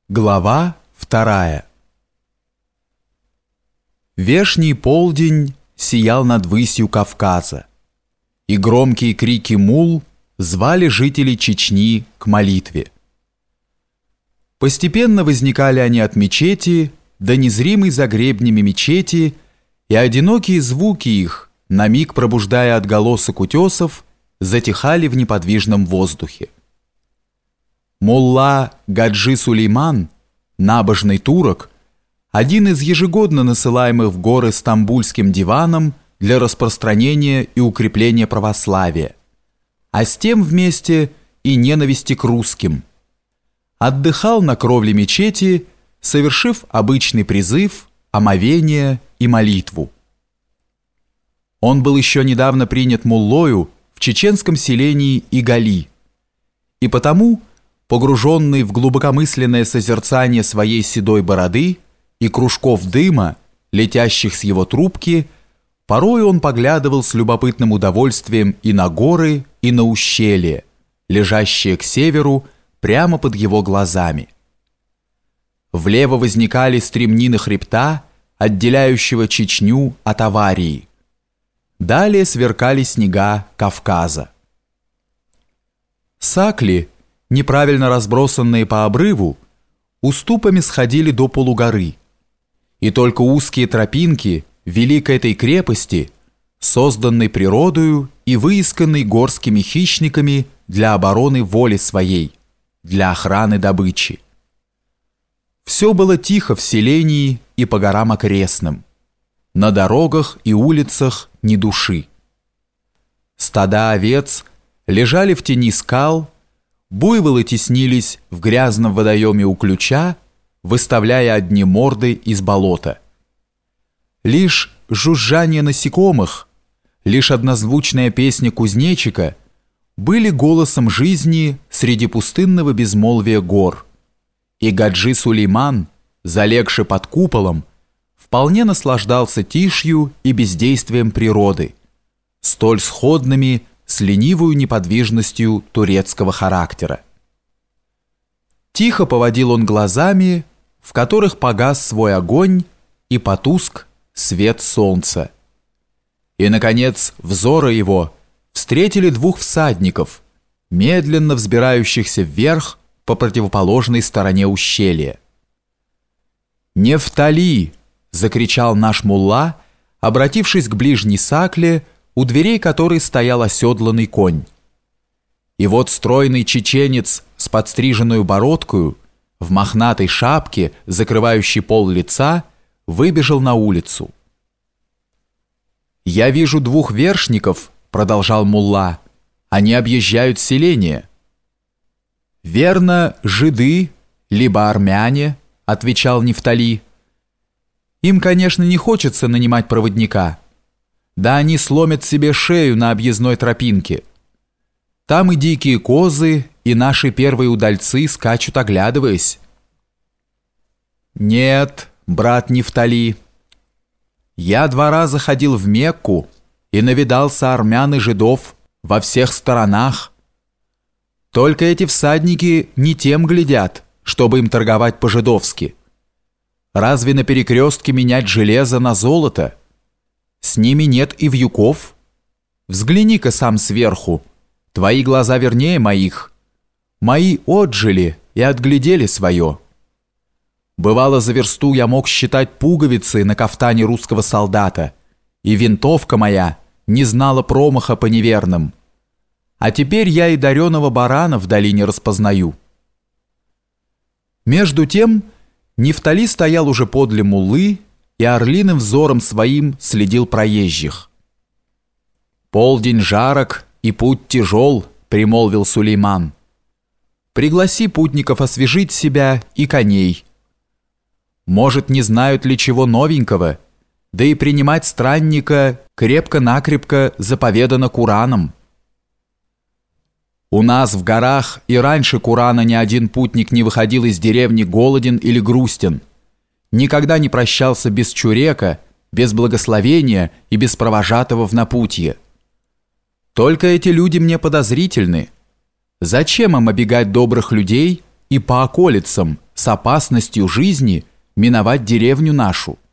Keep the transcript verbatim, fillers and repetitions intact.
Глава вторая. Вешний полдень сиял над высью Кавказа, и громкие крики мулл звали жителей Чечни к молитве. Постепенно возникали они от мечети до незримой за гребнями мечети, и одинокие звуки их, на миг пробуждая отголосок утесов, затихали в неподвижном воздухе. Мулла Гаджи Сулейман, набожный турок, один из ежегодно насылаемых в горы стамбульским диваном для распространения и укрепления православия, а с тем вместе и ненависти к русским, отдыхал на кровле мечети, совершив обычный призыв, омовение и молитву. Он был еще недавно принят муллою в чеченском селении Игали, и потому, погруженный в глубокомысленное созерцание своей седой бороды и кружков дыма, летящих с его трубки, порой он поглядывал с любопытным удовольствием и на горы, и на ущелье, лежащее к северу прямо под его глазами. Влево возникали стремнины хребта, отделяющего Чечню от Аварии. Далее сверкали снега Кавказа. Сакли, неправильно разбросанные по обрыву, уступами сходили до полугоры, и только узкие тропинки вели к этой крепости, созданной природою и выисканной горскими хищниками для обороны воли своей, для охраны добычи. Все было тихо в селении и по горам окрестным. На дорогах и улицах ни души. Стада овец лежали в тени скал, буйволы теснились в грязном водоеме у ключа, выставляя одни морды из болота. Лишь жужжание насекомых, лишь однозвучная песня кузнечика были голосом жизни среди пустынного безмолвия гор, и Гаджи Сулейман, залегший под куполом, вполне наслаждался тишью и бездействием природы, столь сходными с ленивую неподвижностью турецкого характера. Тихо поводил он глазами, в которых погас свой огонь и потуск свет солнца. И, наконец, взоры его встретили двух всадников, медленно взбирающихся вверх по противоположной стороне ущелья. «Нефтали!» — закричал наш мулла, обратившись к ближней сакле, у дверей которой стоял оседланный конь. И вот стройный чеченец с подстриженную бородкою, в мохнатой шапке, закрывающей пол лица, выбежал на улицу. «Я вижу двух вершников», — продолжал мулла, — «они объезжают селение». «Верно, жиды, либо армяне», — отвечал Нефтали. «Им, конечно, не хочется нанимать проводника. Да они сломят себе шею на объездной тропинке. Там и дикие козы, и наши первые удальцы скачут, оглядываясь». «Нет, брат Нефтали, я два раза ходил в Мекку и навидался армян и жидов во всех сторонах. Только эти всадники не тем глядят, чтобы им торговать по-жидовски. Разве на перекрестке менять железо на золото? С ними нет и вьюков. Взгляни-ка сам сверху, твои глаза вернее моих. Мои отжили и отглядели свое. Бывало, за версту я мог считать пуговицы на кафтане русского солдата, и винтовка моя не знала промаха по неверным. А теперь я и дареного барана в долине распознаю». Между тем Нефтали стоял уже подле муллы и орлиным взором своим следил проезжих. «Полдень жарок и путь тяжел», — примолвил Сулейман. «Пригласи путников освежить себя и коней. Может, не знают ли чего новенького, да и принимать странника крепко-накрепко заповедано Кураном. У нас в горах и раньше Курана ни один путник не выходил из деревни голоден или грустен, никогда не прощался без чурека, без благословения и без провожатого в напутье. Только эти люди мне подозрительны. Зачем им обегать добрых людей и по околицам, с опасностью жизни миновать деревню нашу.